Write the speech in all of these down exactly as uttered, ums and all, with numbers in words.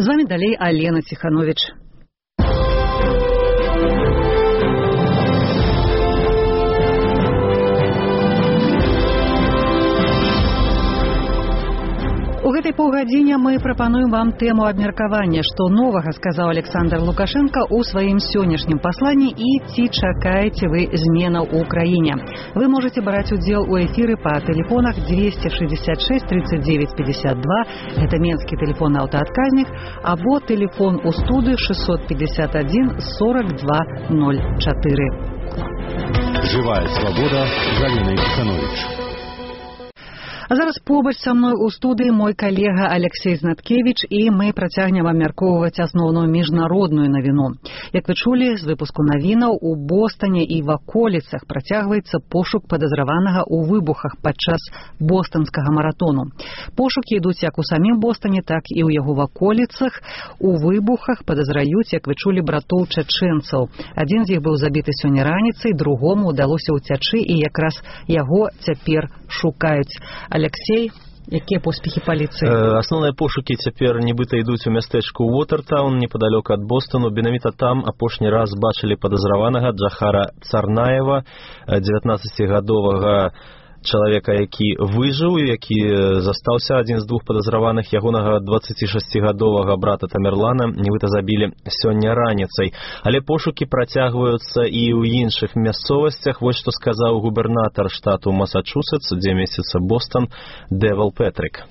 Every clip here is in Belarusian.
З вами далей Алена Тиханович. У гэтай паўгадзіне мы прапануем вам тэму абмеркавання, што новага сказаў Александр Лукашенко ў сваім сённяшнім пасланні і ці чакаеце вы зменаў у краіне. Вы можете браць удзел у эфіры па тэлефонах двести шестьдесят шесть тридцать девять пятьдесят два, гэта менскі тэлефон аўтаадказнік, або тэлефон у студыю шестьсот пятьдесят один сорок два ноль четыре. Живая свобода з Аленой Тиханович. А зараз побач са мной у студыі мой калега Алексей Знаткевич, і мы працягнем абмяркоўваць асноўную міжнародную навіну. Як вы чулі з выпуску навінаў, у Бостане і ваколіцах працягваецца пошук падазраванага ў выбухах падчас бостанскага маратону. Пошукі ідуць як у самім Бостане, так і ў яго ваколіцах. У выбухах падазраюць, як вы чулі, братоў чачэнцаў. Адзін з іх быў забіты сёння раніцай, другому ўдалося ўцячы, і якраз яго цяпер шукаюць. Алексей, якія поспехі паліцыі? Асноўныя пошукі цяпер нібыта ідуць у мястэчку Уотертаун, непадалёк ад Бостану. Менавіта там апошні раз бачылі падазраванага Джахара Царнаева, дзевятнаццацігадовага чалавека, які выжыў, які застаўся адзін з двух падазраваных. Ягонага дваццацішасцігадовага брата Тамерлана нібыта забілі сёння раніцай. Але пошукі працягваюцца і ў іншых мясцовасцях. Вось што сказаў губернатар штату Масачусетс, дзе месціцца Бостон, Дэвал Петрик.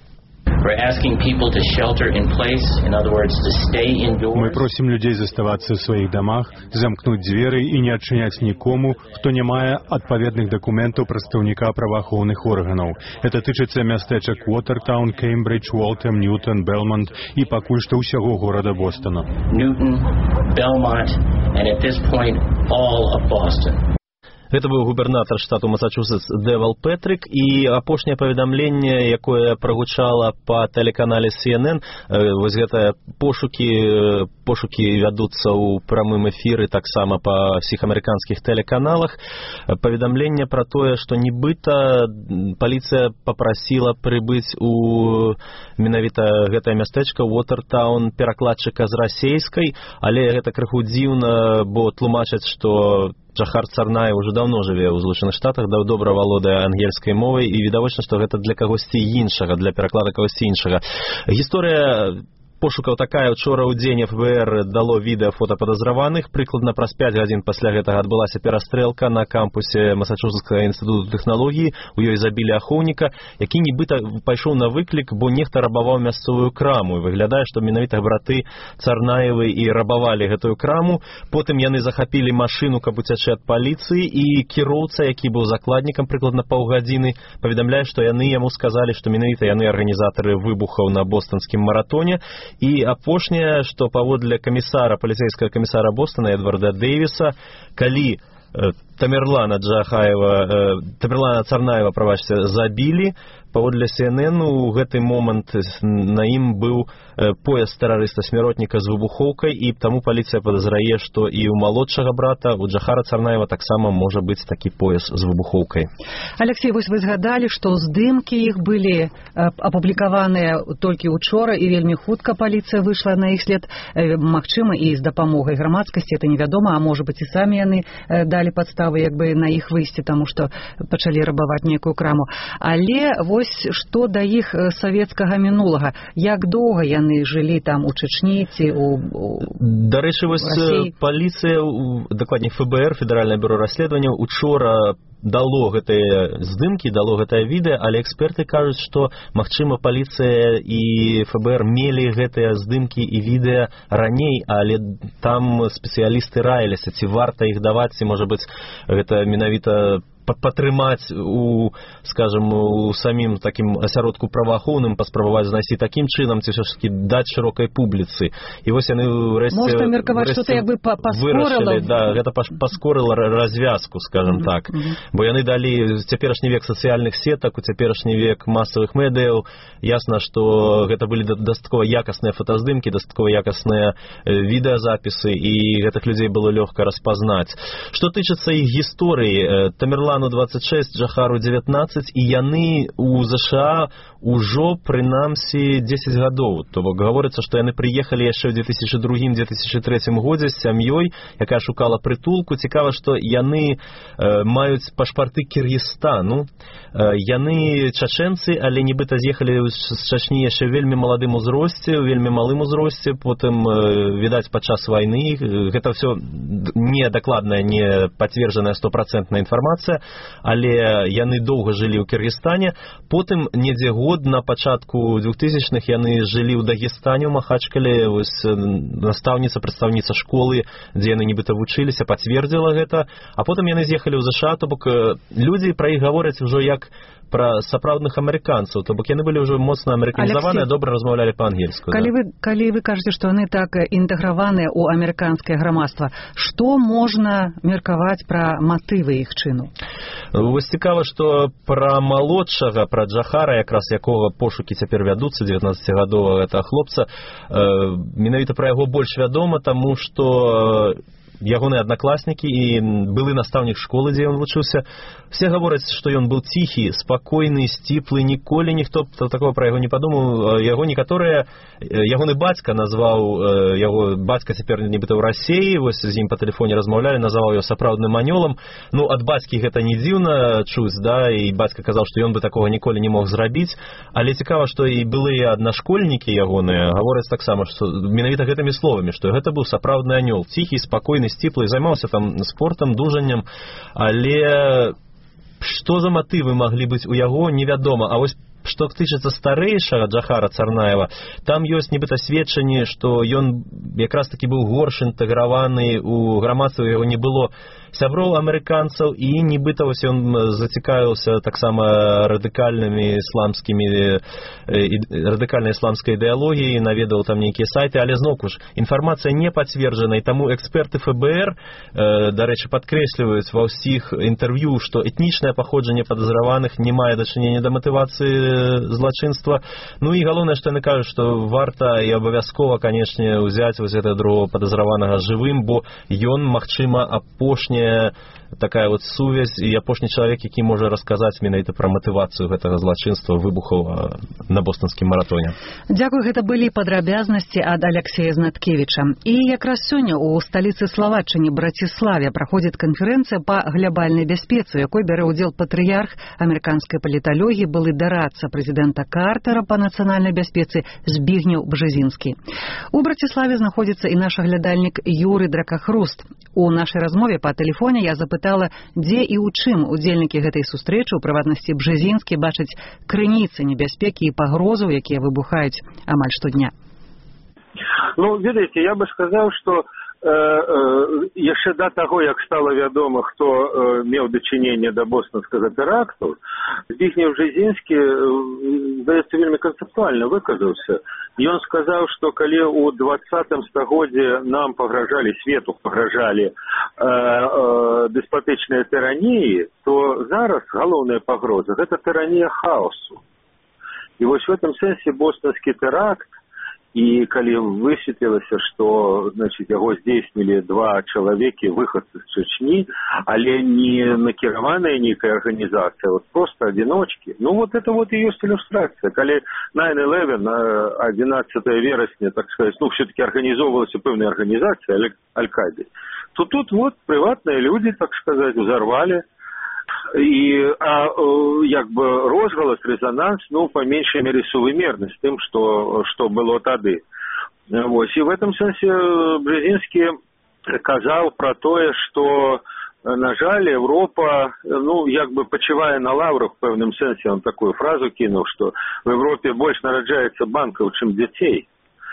Мы просим людей заставаться в своих домах, замкнуть двери и не отчинять никому, кто не мае адпаведных документов прадстаўніка праваахоўных органов. Это тычыцца мястэчак Уотертаун, Кембридж, Уолтем, Ньютон, Белмонт и пакуль што ўсяго горада Бостона. Newton, Belmont, and at this point all of Boston. Гэта быў губернатар штату Масачусетс Дэвал Петрик, і апошняе паведамленне, якое прагучала па тэлеканале Си Эн Эн, вось гэтыя пошукі, пошукі вядуцца ў прамым эфіры таксама па ўсіх амерыканскіх тэлеканалах. Паведамленне пра тое, што нібыта паліцыя папрасіла прыбыць у менавіта гэтае мястэчка Уотертаун перакладчыка з расейскай, але гэта крыху дзіўна, бо тлумачаць, што Джахар Царнаев уже давно жыве ў Злучаных Штатах, добра валодае ангельскай мовай, і відавочна, што гэта для кагосьці іншага, для пераклада кагосьці іншага. Гісторыя пошукаў такая. Учора ў дзень эф бэ эр дало відэа фота падазраваных. Прыкладна праз пяць гадзін пасля гэтага адбылася перастрэлка на кампусе Масачусетскага інстытуту тэхналогіі. У ёй забілі ахоўніка, які нібыта пайшоў на выклік, бо нехта рабаваў мясцовую краму. І выглядае, што менавіта браты Царнаевы і рабавалі гэтую краму. Потым яны захапілі машыну, каб уцячы ад паліцыі, і кіроўца, які быў закладнікам прыкладна паўгадзіны, паведамляе, што яны яму сказалі, што менавіта яны арганізатары выбухаў на бостанскім маратоне. І апошняе, што паводле камісара, паліцейскага камісара Бостона Эдварда Дэвіса, калі э, Тамерлана Джахаева, э, Тамерлана Царнаева, прабачце, забілі, паводле Си Эн Эн у гэты момант на ім быў э, пояс тэрарыста-смяротніка з выбухоўкай, і таму паліцыя падазрае, што і ў малодшага брата, у Джахара Царнаева, таксама можа быць такі пояс з выбухоўкай. Алексей, вось вы згадалі, што здымкі іх былі э, апублікаваныя толькі учора, і вельмі хутка паліцыя выйшла на іх след. Э, магчыма, і з дапамогай грамадскасці, это невядома, а можа быць, і самі яны э, далі падставы як бы на іх выйсці, таму што пачалі рабаваць нейкую краму. Але вось што да іх савецкага мінулага, як доўга яны жылі там у Чачні ці у, у Дарэчы, вось паліцыя, дакладней эф бэ эр, Федэральнае бюро расследаванняў, учора дало гэтыя здымкі, дало гэтае відэа, але эксперты кажуць, што, магчыма, паліцыя і эф бэ эр мелі гэтыя здымкі і відэа раней, але там спецыялісты раіліся, ці варта іх даваць, ці, можа быць, гэта менавіта падтрымаць у, скажем, у самім такім асяродку праваахоўным, паспрабаваць знайсці такім чынам, ці ўсё ж такі даць шырокай публіцы. І вось яны ўрэшце можна меркаваць, што это як бы паскорыла, да, гэта паскорыла развязку, скажем mm-hmm. так. Mm-hmm. Бо яны далі цяперашні век сацыяльных сетак, у цяперашні век масавых медыяў. Ясна, што гэта былі дастаткова якасныя фотаздымкі, дастаткова якасныя відэазапісы, і гэтых людзей было лёгка распазнаць. Што тычыцца іх гісторыі, Тамерлан Івану двадцать шесть, Джахару девятнадцать, і яны у ЗША ўжо прынамсі дзесяць гадоў. То бок гаворыцца, што яны прыехалі яшчэ ў две тысячи другім - две тысячи трэцім годзе з сям'ёй, якая шукала прытулку. Цікава, што яны э, маюць пашпарты Кыргызстану. Э, яны чачэнцы, але нібыта з'ехалі з Чачні яшчэ вельмі маладым узросце, у вельмі малым узросце, потым, э, відаць, падчас вайны. Гэта ўсё не дакладная, не пацверджаная стопроцентная інфармацыя, але яны доўга жылі ў Кыргызстане. Потым недзе год на пачатку двухтысячных яны жылі ў Дагестане, у Махачкале. Вось настаўніца, прадстаўніца школы, дзе яны нібыта вучыліся, пацвердзіла гэта. А потым яны з'ехалі ў ЗША, то бок людзі пра іх гавораць ўжо як пра сапраўдных амерыканцаў, то бок яны былі ўжо моцна амерыканізаваныя, добра размаўлялі па-ангельску. Калі, да. вы, калі вы кажаце, што яны так інтэграваныя ў амерыканскае грамадства, што можна меркаваць пра матывы іх чыну? Вось цікава, што пра малодшага, пра Джахара, якраз якога пошукі цяпер вядуцца, дзевятнаццацігадовага гэтага хлопца, э, менавіта пра яго больш вядома, таму што ягоныя аднакласнікі і былы настаўнік школы, дзе ён вучыўся, все гавораць, што ён быў ціхі, спакойны, сціплы, ніколі ніхто такого пра яго не падумаў. Яго некаторыя, ягоны бацька назваў, яго бацька цяпер нібыта ў Расіі, вось з ім па тэлефоне размаўлялі, назваў яго сапраўдным анёлам. Ну, ад бацькі гэта не дзіўна чуць, да, і бацька казаў, што ён бы такога ніколі не мог зрабіць, але цікава, што і былыя аднашкольнікі ягоныя гавораць таксама, што менавіта гэтымі словамі, што гэта быў сапраўдны анёл, ціхі, спакойны, сціплы, займаўся там спортам, дужаннем, але што за матывы маглі быць у яго, невядома. А вось што тычыцца старэйшага Джахара Царнаева, там ёсць нібыта сведчанні, што ён якраз такі быў горш інтэграваны ў грамадства, яго не было сяброў амерыканцаў, і нібыта вось ён зацікавіўся таксама радыкальнымі ісламскімі радыкальнай ісламскай ідэалогіяй, наведаў там нейкія сайты, але зноўку ж інфармацыя не пацверджана, і таму эксперты ФБР, э, дарэчы, падкрэсліваюць ва ўсіх інтэрв'ю, што этнічнае паходжанне падазраваных не мае дачынення да матывацыі злачынства. Ну і галоўнае, што яны кажуць, што варта і абавязкова, канечне, ўзяць вось гэтага другого падазраванага жывым, бо ён, магчыма, апошні такая вот сувязь і апошні чалавек, які можа расказаць менавіта пра матывацыю гэтага злачынства, выбухаў на бостонскім маратоне. Дзякуй, гэта былі падрабязнасці ад Алексея Знаткевіча. І якраз сёння у сталіцы Славаччыне Браціславе праходзіць канферэнцыя па глябальнай бяспецы, у якой бярэ ўдзел патрыярх амерыканскай паліталогіі, былы дарадца прэзідэнта Картера па нацыянальнай бяспецы Збігнеў Бжезінскі. У Браціславе знаходзіцца і наш аглядальнік Юры Дракахруст. У нашай размове па тэлефоне я запытала, дзе і ў чым удзельнікі гэтай сустрэчы, у прыватнасці Бжезінскі, бачаць крыніцы небяспекі і пагрозаў, якія выбухаюць амаль штодня. Ну, ведаеце, я бы сказаў, што э, э, яшчэ да таго, як стала вядома, хто э, меў дачыненне да бостонскага тэракту, Збігнеў Бжезінскі, э, здаецца, вельмі канцэптуальна выказаўся. Ён сказаў, што калі ў двадцатым стагоддзі нам пагражалі, свету пагражалі э, э, дэспатычныя тыраніі, то зараз галоўная пагроза – гэта тыранія хаосу. І вось в этом сэнсе бостонскі тэракт, і калі высветлілася, што, значит, яго здзейснілі два чалавекі, выхадцы з Чачні, але не накіраваная нейкая арганізацыя, вот просто адзіночкі. Ну, вот это вот и ёсць ілюстрацыя. Калі найн илевен, одиннадцатого верасня, так сказать, ну, все-таки организовывалась пэўная арганізацыя Аль-Каиды, то тут вот прыватныя людзі, так сказать, взорвали. І, а, як бы, розгалас, резонанс, ну, по меньшей мере, сувымерны з тым, што, што было тады. Вось. І в этом сэнсе Бжезінскі казаў пра тое, што, на жаль, Европа, ну, як бы, пачывае на лаўрах, в пэўным сэнсе, он такую фразу кінуў, што в Европе больш нараджаецца банкаў, чым дзяцей.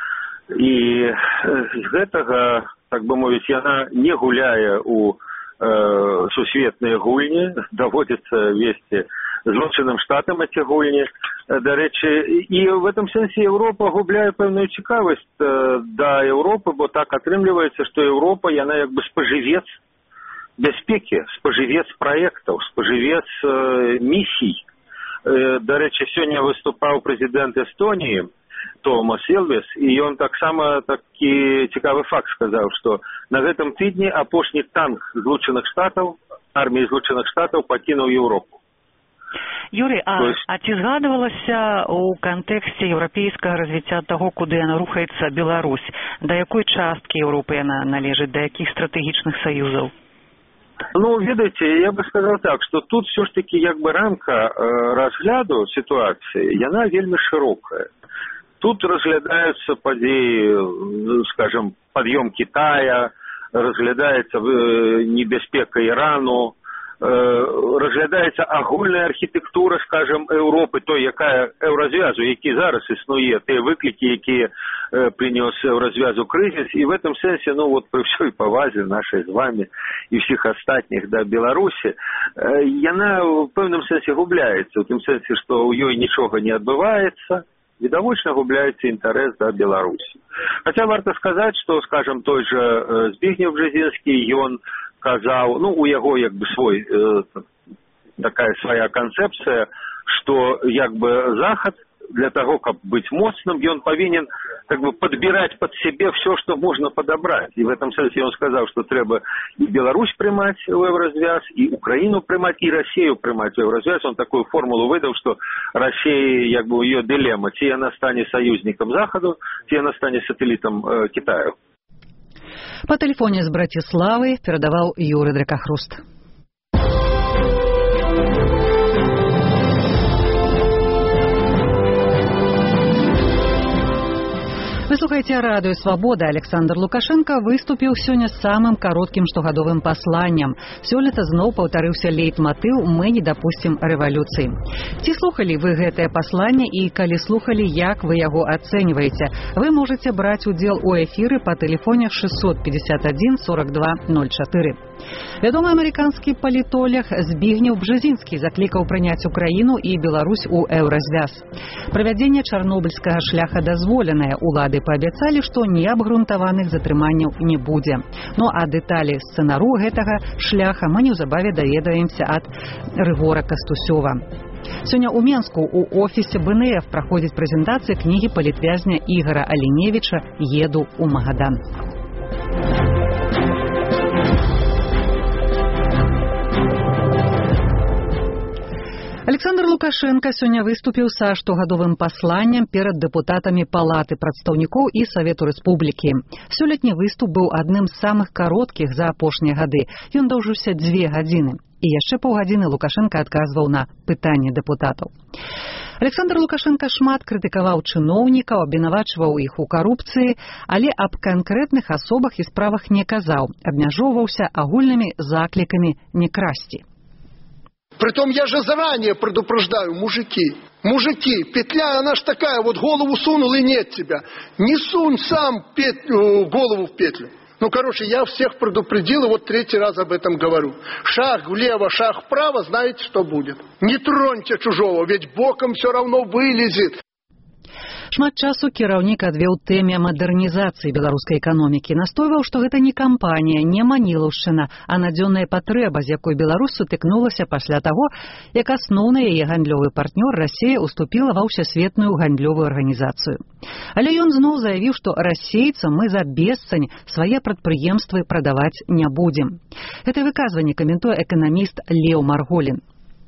І з гэтага, так бы мовіць, яна не гуляе у сусветныя гульні, даводзіцца весці злучаным штатам эти гульні. Дарэчы, і в этом сэнсе Европа губляе пэўную цікавасць да Европы, бо так атрымліваецца, што Европа, яна як бы спажывец бяспекі, спажывец праектаў, спажывец місій. Дарэчы, сёння выступаў прэзідэнт Эстоніі Томас Элвіс, і ён таксама такі цікавы факт сказаў, што на гэтым тыдні апошні танк Злучаных Штатаў арміі Злучаных Штатаў пакінуў Еўропу. Юрий, а, есть... а ці згадывалася у кантэксце еўрапейскага развіцця таго, куды яна рухаецца Беларусь? Да якой часткі Еўропы яна належыць, да якіх стратэгічных саюзаў? Ну, ведаеце, я бы сказал так, что тут все ж таки як бы рамка э, разгляду ситуации, яна вельмі широкая. Тут разглядаются падзеі, скажем, подъем Китая, разглядается э, небяспека Ирану, разглядаецца агульная архітэктура, скажем, Еўропы, той, якая еўразвязу, які зараз існуе, тыя выклікі, якія принес еўразвязу крызіс, і в этом сэнсе, ну вот при всей павазе нашай з вами і всіх астатніх да Беларусі, яна в пэўным сэнсе губляецца, у тым сэнсе, што ў ёй нічога не адбываецца, відавочна губляецца інтарэс да Беларусі. Хаця варта сказаць, што, скажем, той же Збігнеў Бжезінскі, ён казаў, ну, у яго як бы свой, э, такая свая канцэпцыя, што як бы Захад для того, каб быць моцным, ён павінен как бы падбіраць пад сябе все, што можна падабраць. І в этом сэнсе ён сказаў, што трэба і Беларусь прымаць у еўразвяз, і Украіну прымаць, і Расію прымаць у еўразвяз. Он такую формулу выдаў, што Расія як бы у ее дилемма, ці яна стане саюзнікам Захаду, ці яна стане сателлітам э, Китаю. По телефоне с Братиславы передавал Юрий Дракохруст. Вы слухаеце радыё «Свабода». Александр Лукашенко выступіў сёння з самым кароткім штогадовым пасланнем. Сёлета зноў паўтарыўся лейтматыў «Мы не дапусцім рэвалюцыі». Ці слухалі вы гэтае пасланне і калі слухалі, як вы яго ацэньваеце? Вы можаце браць удзел у эфіры па тэлефоне шестьсот пятьдесят один сорок два ноль четыре. Вядомы амерыканскі палітолог Збігнеў Бжезінскі заклікаў прыняць Украіну і Беларусь у еўразвяз. Правядзенне чарнобыльскага шляха дазволенае. Улады паабяцалі, што неабгрунтаваных затрыманняў не будзе. Ну а дэталі сцэнару гэтага шляха мы неўзабаве даведаемся ад Рыгора Кастусёва. Сёння ў Менску у офісе бэ эн эф праходзіць прэзентацыя кнігі палітвязня Ігара Аліневіча «Еду ў Магадан». Александр Лукашенко сёння выступіў са штогадовым пасланнем перад дэпутатамі Палаты прадстаўнікоў і Савету Рэспублікі. Сёлетні выступ быў адным з самых кароткіх за апошнія гады. Ён доўжыўся дзве гадзіны. І яшчэ паўгадзіны Лукашенко адказваў на пытанні дэпутатаў. Александр Лукашенко шмат крытыкаваў чыноўнікаў, абвінавачваў іх у карупцыі, але аб канкрэтных асобах і справах не казаў, абмяжоўваўся агульнымі заклікамі не красці. Притом я же заранее предупреждаю, мужики, мужики, петля, она ж такая, вот голову сунул и нет тебя. Не сунь сам петлю, голову в петлю. Ну, короче, я всех предупредил, и вот третий раз об этом говорю. Шаг влево, шаг вправо, знаете, что будет. Не троньте чужого, ведь боком все равно вылезет. Шмат часу кіраўнік адвёў тэме мадэрнізацыі беларускай эканомікі. Настойваў, што гэта не кампанія, не манілаўшчына, а надзённая патрэба, з якой Беларусь сутыкнулася пасля таго, як асноўны яе гандлёвы партнёр Расія уступіла ва ўсесветную гандлёвую арганізацыю. Але ён зноў заявіў, што расейцам мы за бесцань свае прадпрыемствы прадаваць не будзем. Гэта выказванне каментуе эканаміст Леў Марголін.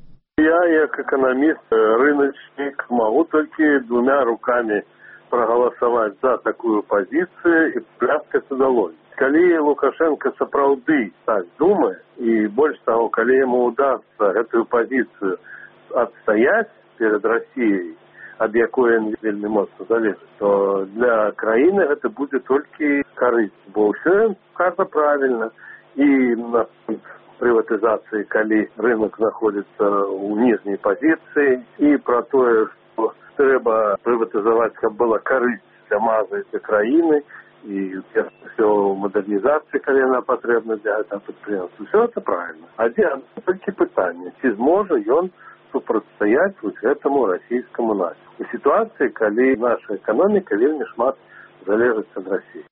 Я, как экономист, рыночник, могу только двумя руками проголосовать за такую позицию и пляскать удалось. Коли Лукашенко сапраўды так думает, и больше того, коли ему удастся эту позицию отстоять перед Россией, от якой он вельми моцно залежит, то для краины это будет только корысть. Бо все кажется правильно. И на приватизации, коли рынок находится у нижней позиции, и про то, что треба приватизовать, чтобы была корысть для мазы для краины, и все модернизации, коли она потребна для этого предприятия. Все это правильно. Один только питание, чи зможе он супротстоять вот этому российскому натиску. В ситуации, коли наша экономика вельми шмат залежит от России.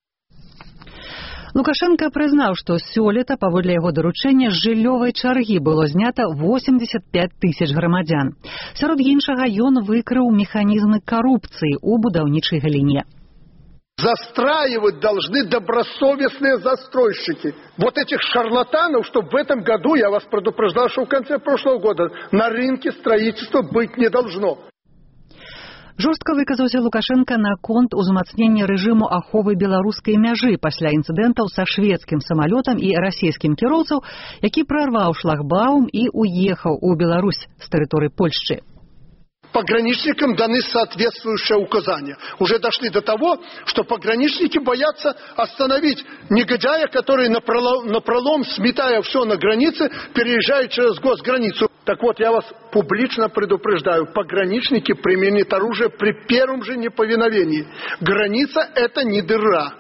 Лукашенко прызнаў, што сёлета, паводле яго даручэння, з жыллёвай чаргі было знята восемьдесят пять тысяч грамадзян. Сярод іншага, ён выкрыў механізмы карупцыі ў будаўнічай галіне. Застраивать должны добросовестные застройщики. Вот этих шарлатанов, чтобы в этом году, я вас предупреждал, что в конце прошлого года на рынке строительства быть не должно. Жорстка выказаўся Лукашенко наконт узмацнення рэжыму аховы беларускай мяжы пасля інцыдэнтаў са шведскім самалётам і расійскім кіроўцаў, які прарваў шлагбаум і уехаў у Беларусь з тэрыторыі Польшчы. Пограничникам даны соответствующие указания. Уже дошли до того, что пограничники боятся остановить негодяя, который напролом, напролом сметая все на границе, переезжает через госграницу. Так вот, я вас публично предупреждаю, пограничники применят оружие при первом же неповиновении. Граница – это не дыра.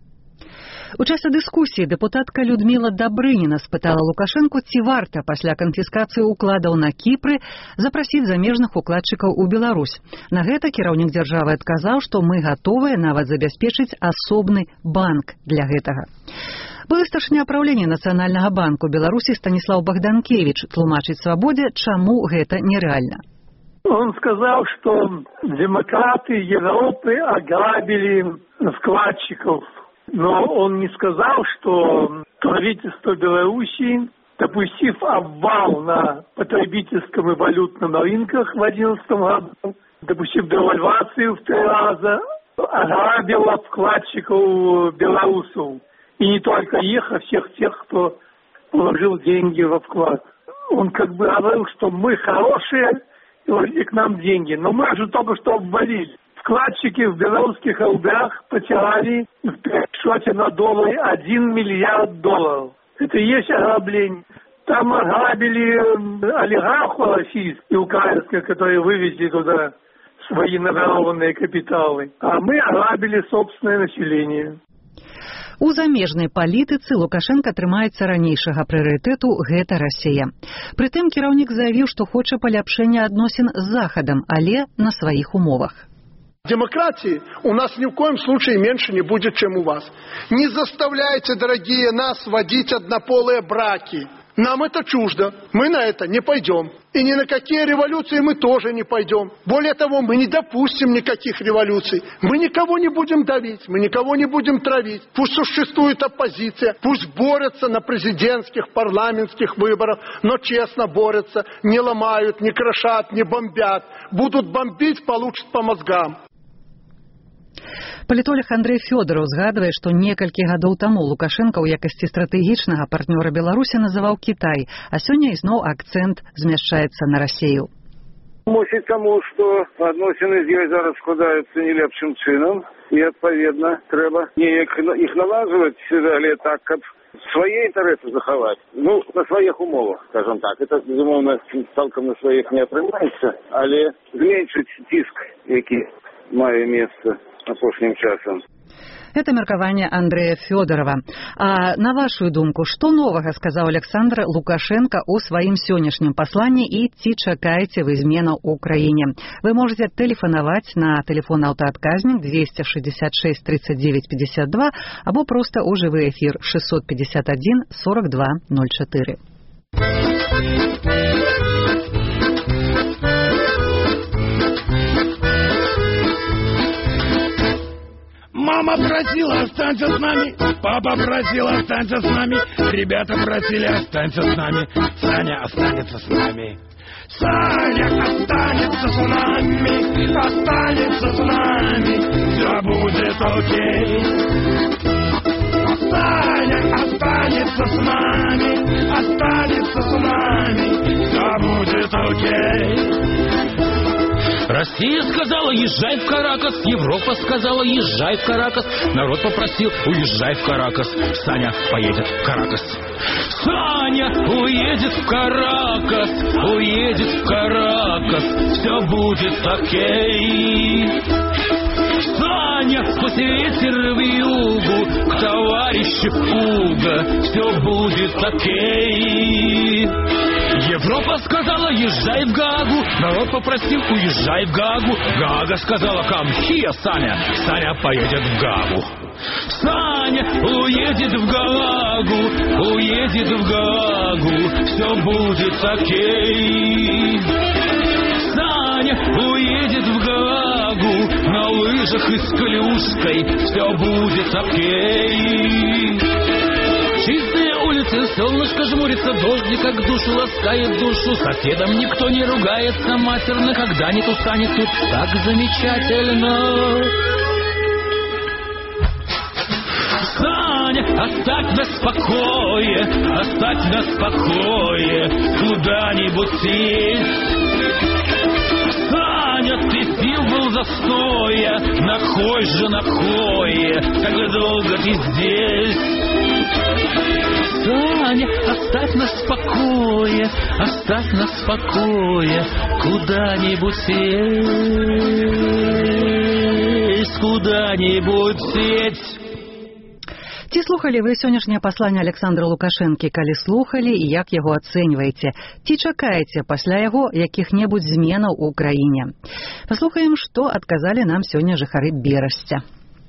У часе дыскусіі дэпутатка Людміла Дабрыніна спытала Лукашэнку, ці варта пасля канфіскацыі укладаў на Кіпры запрасіць замежных укладчыкаў у Беларусь. На гэта кіраўнік дзяржавы адказаў, што мы гатовыя нават забяспечыць асобны банк для гэтага. Былы старшыня праўлення Нацыянальнага банку Беларусі Станіслаў Богданкевич тлумачыць Свабодзе, чаму гэта нерэальна. Он сказал, что демократы Европы ограбили вкладчиков. Но он не сказал, что правительство Белоруссии, допустив обвал на потребительском и валютном рынках в две тысячи одиннадцатом году, допустив девальвацию в три раза, ограбило вкладчиков белорусов. И не только их, а всех тех, кто положил деньги во вклад. Он как бы говорил, что мы хорошие, и вложили к нам деньги. Но мы же только что обвалили. Вкладчики в белорусских рублях потеряли в пересчете на доллары один миллиард долларов. Это и есть ограбление. Там ограбили олигархов российских и украинских, которые вывезли туда свои наворованные капиталы. А мы ограбили собственное население. У замежнай палітыцы Лукашенко трымаецца ранейшага прыярытэту – гэта Расія. Прытым кіраўнік заявіў, што хоча паляпшэння адносін з Захадам, але на сваіх умовах. Демократии у нас ни в коем случае меньше не будет, чем у вас. Не заставляйте, дорогие, нас водить однополые браки. Нам это чуждо. Мы на это не пойдем. И ни на какие революции мы тоже не пойдем. Более того, мы не допустим никаких революций. Мы никого не будем давить, мы никого не будем травить. Пусть существует оппозиция, пусть борются на президентских, парламентских выборах, но честно борются, не ломают, не крошат, не бомбят. Будут бомбить, получат по мозгам. Палітолог Андрэй Фёдораў згадвае, што некалькі гадоў таму Лукашенко ў якасці стратэгічнага партнёра Беларусі называў Кітай, а сёння ізноў акцэнт змяшчаецца на Расію. Мусіць таму, што адносіны з ёй зараз складаюцца не лепшым чынам, і, адпаведна, трэба неяк іх налажваць, але так, каб свае інтарэсы захаваць. Ну, на сваіх умовах, скажам так. Это, безумоўна, цалкам на сваіх не атрымаецца, але зменшыць ціск, які мае месца апошнім часам. Это меркаванне Андрэя Фёдорова. А на вашу думку, што новага сказаў Александр Лукашенко ў сваім сённяшнім пасланні і ці чакаеце вы зменаў у краіне? Вы можете тэлефанаваць на тэлефон аўтаадказнік двести шестьдесят шесть тридцать девять пятьдесят два або проста ў жывы эфір шестьсот пятьдесят один сорок два ноль четыре. Мама просила, останься с нами. Папа просил, останься с нами. Ребята просили, останься с нами. Саня останется с нами. Саня останется с нами. Останется с нами. Все будет окей. Саня останется с нами. Останется с нами. Все будет окей. Россия сказала, езжай в Каракас. Европа сказала, езжай в Каракас. Народ попросил, уезжай в Каракас. Саня поедет в Каракас. Саня уедет в Каракас. Уедет в Каракас. Все будет окей. Саня сквозь ветер в югу к товарищу Уго. Все будет окей. Европа сказала, езжай в Гаагу. Народ попросил, уезжай в Гаагу. Гаага сказала, come here, Саня. Саня поедет в Гаагу. Саня уедет в Гаагу. Уедет в Гаагу. Все будет окей. Саня уедет в Гаагу. На лыжах лыжах и с колюшкой все будет окей. Чистые улицы, солнышко жмурится, дождик как душу ласкает душу. Соседом никто не ругается матерно, когда не станет тут так замечательно. Саня, оставь нас в покое, оставь нас в покое, куда-нибудь сесть. Саня, ты символ застоя, нахой же нахое, как долго ты здесь. Саня, оставь нас в покое, оставь нас в покое, куда-нибудь сесть, куда-нибудь сесть. Ці слухалі вы сённяшняе пасланне Александра Лукашэнкі, калі слухалі і як яго ацэньваеце? Ці чакаеце пасля яго якіх-небудзь зменаў у краіне? Паслухаем, што адказалі нам сёння жыхары Берасця.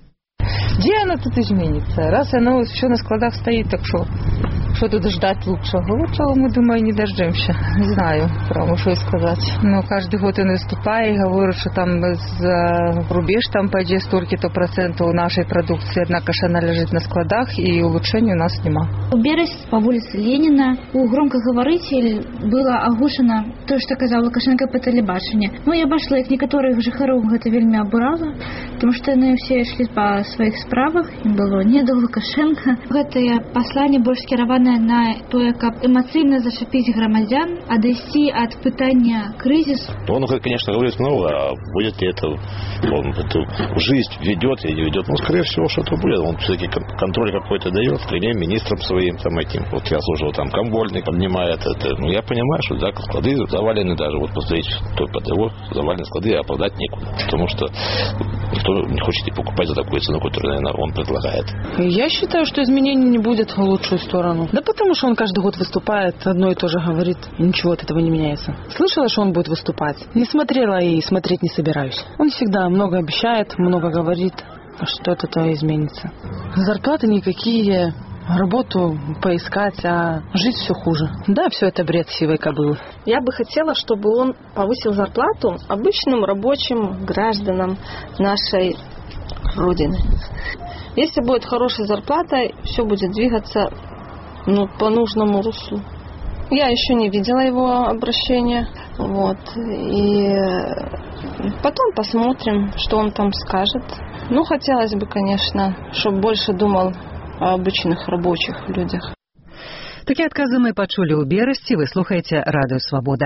Где она тут изменится? Раз она все на складах стоит, так что что тут ждать лучшего? Лучшего, мы, думаю, не дождемся. Не знаю, право, что и сказать. Но каждый год он выступает и говорит, что там за рубеж там пойдет столько-то процентов нашей продукции, однако же она лежит на складах и улучшений у нас нема. У Берасці по улице Ленина у громкоговорителя было оглушено то, что сказал Лукашенко по телебачению. Ну, я бачила, как некоторых жихаров это вельми обурало, потому что они все шли по своих справах, им было не до Лукашенко. Это послание больше скеровано на то, как эмоционально зашипить громадян, а дойти от пытания кризиса. Он, конечно, говорит много, а будет ли это, он эту жизнь ведет или не ведет. Ну, скорее всего, что-то будет. Он все-таки контроль какой-то дает, премьер-министрам своим там этим. Вот я слушал, там Комвольный поднимает это. Ну, я понимаю, что да, склады завалены даже. Вот посмотрите, кто под его завалены склады, а продать некуда. Потому что никто не хочет и покупать за такую цену, которую, наверное, он предлагает. Я считаю, что изменений не будет в лучшую сторону. Да потому что он каждый год выступает, одно и то же говорит, ничего от этого не меняется. Слышала, что он будет выступать? Не смотрела и смотреть не собираюсь. Он всегда много обещает, много говорит, а что-то то изменится. Зарплаты никакие, работу поискать, а жить все хуже. Да, все это бред сивой кобылы. Я бы хотела, чтобы он повысил зарплату обычным рабочим гражданам нашей Родины. Если будет хорошая зарплата, все будет двигаться ну, по нужному руслу. Я еще не видела его обращения. Вот. И потом посмотрим, что он там скажет. Ну, хотелось бы, конечно, чтобы больше думал о обычных рабочих людях. Такие отказы мы почули у Берасці. Вы слухаете Радио Свобода.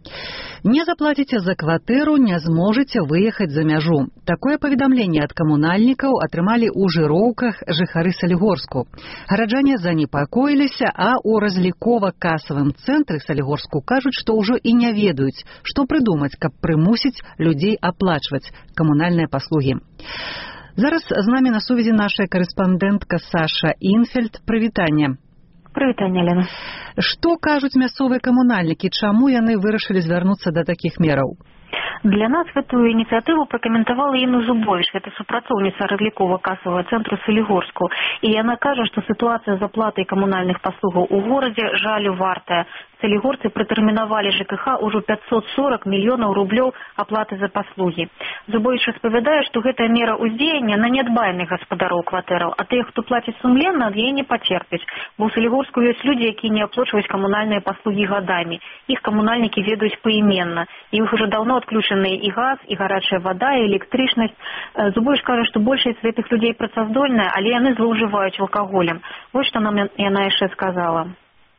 Не заплатите за кватэру, не зможете выехать за мяжу. Такое паведамленне ад камунальнікаў атрымалі ў жыроўках жыхары Салігорску. Гараджане занепакоіліся, а ў разлікова-касавым цэнтры Салігорску кажуць, што ўжо і не ведаюць, што прыдумаць, каб прымусіць людзей аплачваць камунальныя паслугі. Зараз з намі на сувязі наша карэспандэнтка Саша Інфельд. Прывітанне. Прывітанне, Лена. Што кажуць мясцовыя камунальнікі, чаму яны вырашылі звярнуцца да такіх мераў? Для нас гэтую ініцыятыву пракаментавала Інна Зубовіч, гэта супрацоўніца разлікова-касавага цэнтру Салігорску. І яна кажа, што сітуацыя з аплатай камунальных паслугаў у горадзе жалю вартая. Салігорцы пратэрмінавалі ЖКХ ўжо пятьсот сорок мільёнаў рублёў аплаты за паслугі. Зубовіч распавядае, што гэтая мера ўздзеяння на нядбайных гаспадароў кватэраў, а тыя, хто плаціць сумленна, ад яе не пацерпяць. Бо ў Салігорску ёсць людзі, якія не аплачваюць камунальныя паслугі гадамі. Іх камунальнікі ведаюць паіменна. І іх ужо даўно адключаныя і газ, і гарачая вада, і электрычнасць. Зубовіч кажа, што большасць гэтых людзей працаздольная, але яны злоўжываюць алкаголем. Вось што нам яна яшчэ сказала.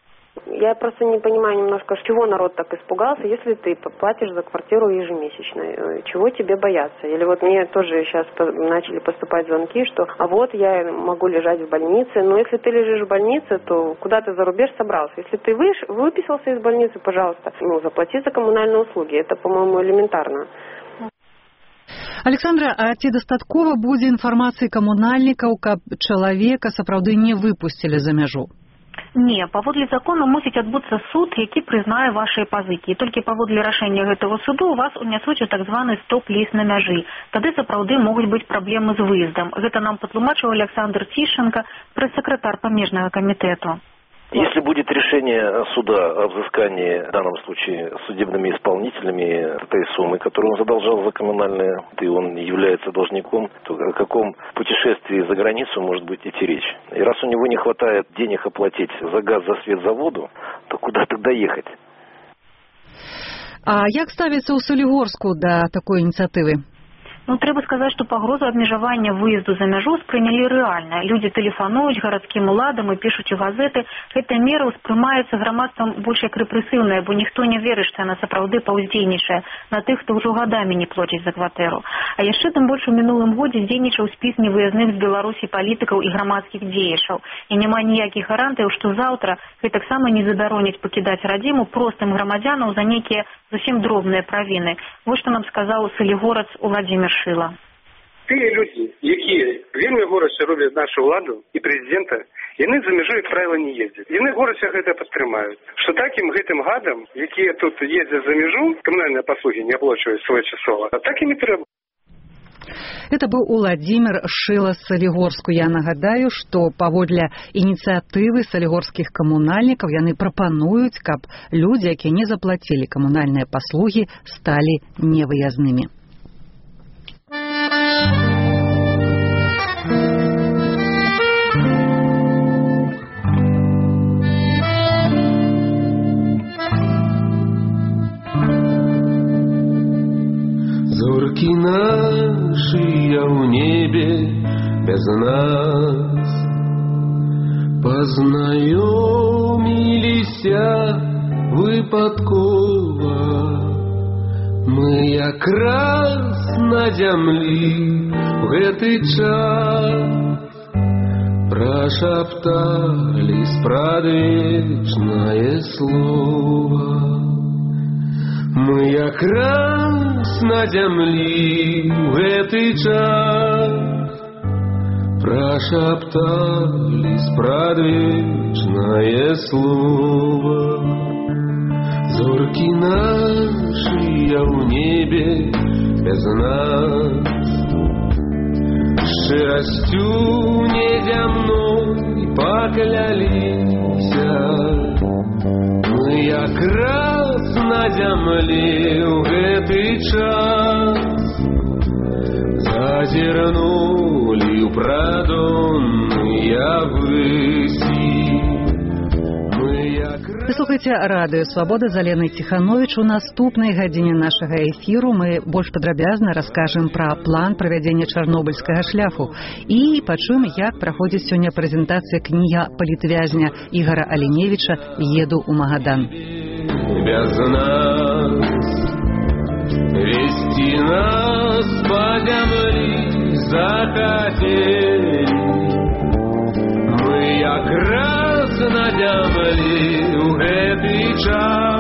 Я просто не понимаю немножко, с чего народ так испугался, если ты платишь за квартиру ежемесячно. Чего тебе бояться? Или вот мне тоже сейчас начали поступать звонки, что а вот я могу лежать в больнице. Но если ты лежишь в больнице, то куда ты за рубеж собрался? Если ты выш, выписался из больницы, пожалуйста, ну, заплати за коммунальные услуги. Это, по-моему, элементарно. Александра, а ці дастаткова будзе інфармацыі камунальнікаў, каб чалавека сапраўды не выпусцілі за мяжу? Не, паводле закону мусіць адбыцца суд, які прызнае вашыя пазыкі. І толькі паводле рашэння гэтага суду вас унясуць у так званы стоп-ліст на мяжы. Тады сапраўды могуць быць праблемы з выездам. Гэта нам патлумачыў Александр Тішченка, прэс-сакратар памежнага камітэту. Если будет решение суда о взыскании, в данном случае, судебными исполнителями этой суммы, которую он задолжал за коммунальные, и он является должником, то о каком путешествии за границу может быть идти речь? И раз у него не хватает денег оплатить за газ, за свет, за воду, то куда тогда ехать? А як ставіцца ў Салігорску да такой ініцыятывы? Ну, трэба сказаць, што пагрозу абмежавання выезду за мяжу спрынялі рэальна. Людзі тэлефануюць гарадскім уладам і пішуць у газеты. Гэтая мера ўспрымаецца грамадствам больш як рэпрэсіўная, бо ніхто не верыць, што яна сапраўды паўздзейнічае на тых, хто ўжо гадамі не плоціць за кватэру. А яшчэ тым больш у мінулым годзе дзейнічаў спіс невыязных з Беларусі палітыкаў і грамадскіх дзеячаў. І няма ніякіх гарантыяў, што заўтра гэтаксама не забароняць пакідаць радзіму простым грамадзянам за нейкія зусім дробныя правіны. Вось што нам сказаў салігорац Уладзімір Шыла. Тыя людзі, якія вельмі горача робяць нашу ўладу і прэзідэнта, яны за мяжу, як правіла, не ездзяць. Яны горача гэта падтрымаюць. Што такім гэтым гадам, якія тут ездзяць за мяжу, камунальныя паслугі не аплачваюць своечасова, а так і не трэба. Это быў Уладзімір Шыла з Салігорску. Я нагадаю, што паводле ініцыятывы салігорскіх камунальнікаў яны прапануюць, каб людзі, якія не заплацілі камунальныя паслугі, сталі невыязнымі. Зорки наши в небе без нас познайомилися выпадково. Мы якраз на зямлі в гэты час прошаптали спрадвечное слово. Мы якраз на зямлі в гэты час прошаптали спрадвечное слово. Зорки наши в небе без нас шчырасцю незямной покляліся. Мы якраз на зямлі в гэты час зазірнулі ў прадонныя высі. Вы слухаеце радыё Свабода з Аленай Ціхановіч. У наступнай гадзіне нашага эфіру мы больш падрабязна раскажам пра план правядзення чарнобыльскага шляху і пачуем, як праходзіць сёння прэзентацыя кніга палітвязня Ігара Аліневіча «Еду ў Магадан». Без нас вести нас по зямлі захотели. Мы якраз на зямлі ў гэты час